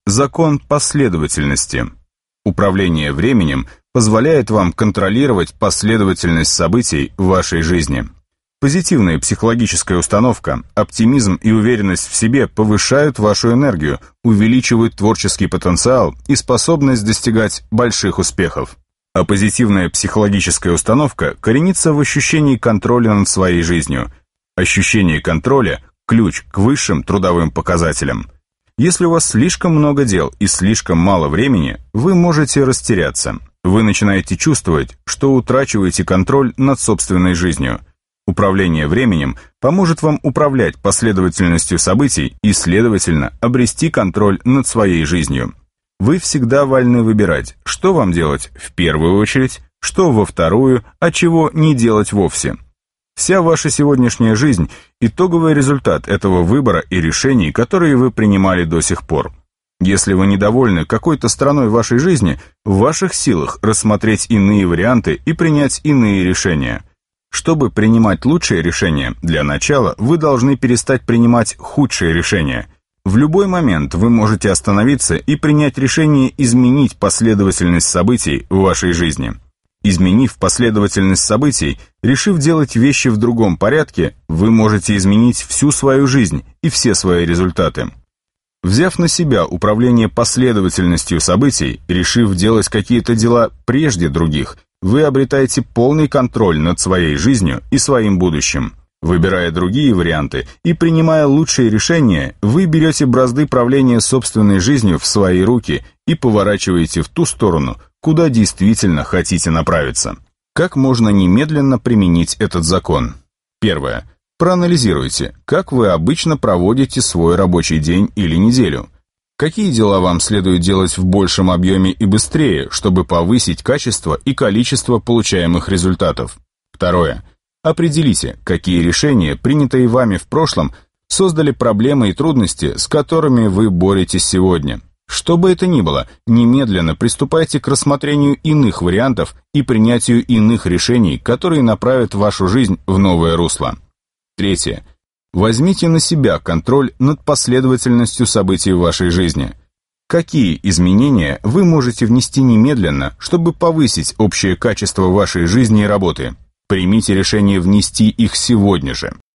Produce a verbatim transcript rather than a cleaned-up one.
Закон последовательности. Управление временем позволяет вам контролировать последовательность событий в вашей жизни. Позитивная психологическая установка, оптимизм и уверенность в себе повышают вашу энергию, увеличивают творческий потенциал и способность достигать больших успехов. А позитивная психологическая установка коренится в ощущении контроля над своей жизнью. Ощущение контроля – ключ к высшим трудовым показателям. Если у вас слишком много дел и слишком мало времени, вы можете растеряться. Вы начинаете чувствовать, что утрачиваете контроль над собственной жизнью. Управление временем поможет вам управлять последовательностью событий и, следовательно, обрести контроль над своей жизнью. Вы всегда вольны выбирать, что вам делать в первую очередь, что во вторую, а чего не делать вовсе. Вся ваша сегодняшняя жизнь – итоговый результат этого выбора и решений, которые вы принимали до сих пор. Если вы недовольны какой-то стороной вашей жизни, в ваших силах рассмотреть иные варианты и принять иные решения. Чтобы принимать лучшие решения, для начала вы должны перестать принимать худшие решения. В любой момент вы можете остановиться и принять решение изменить последовательность событий в вашей жизни. Изменив последовательность событий, решив делать вещи в другом порядке, вы можете изменить всю свою жизнь и все свои результаты. Взяв на себя управление последовательностью событий, решив делать какие-то дела прежде других, вы обретаете полный контроль над своей жизнью и своим будущим. Выбирая другие варианты и принимая лучшие решения, вы берете бразды правления собственной жизнью в свои руки и поворачиваете в ту сторону, куда действительно хотите направиться. Как можно немедленно применить этот закон? Первое. Проанализируйте, как вы обычно проводите свой рабочий день или неделю. Какие дела вам следует делать в большем объеме и быстрее, чтобы повысить качество и количество получаемых результатов? Второе. Определите, какие решения, принятые вами в прошлом, создали проблемы и трудности, с которыми вы боретесь сегодня. Что бы это ни было, немедленно приступайте к рассмотрению иных вариантов и принятию иных решений, которые направят вашу жизнь в новое русло. Третье. Возьмите на себя контроль над последовательностью событий в вашей жизни. Какие изменения вы можете внести немедленно, чтобы повысить общее качество вашей жизни и работы? Примите решение внести их сегодня же.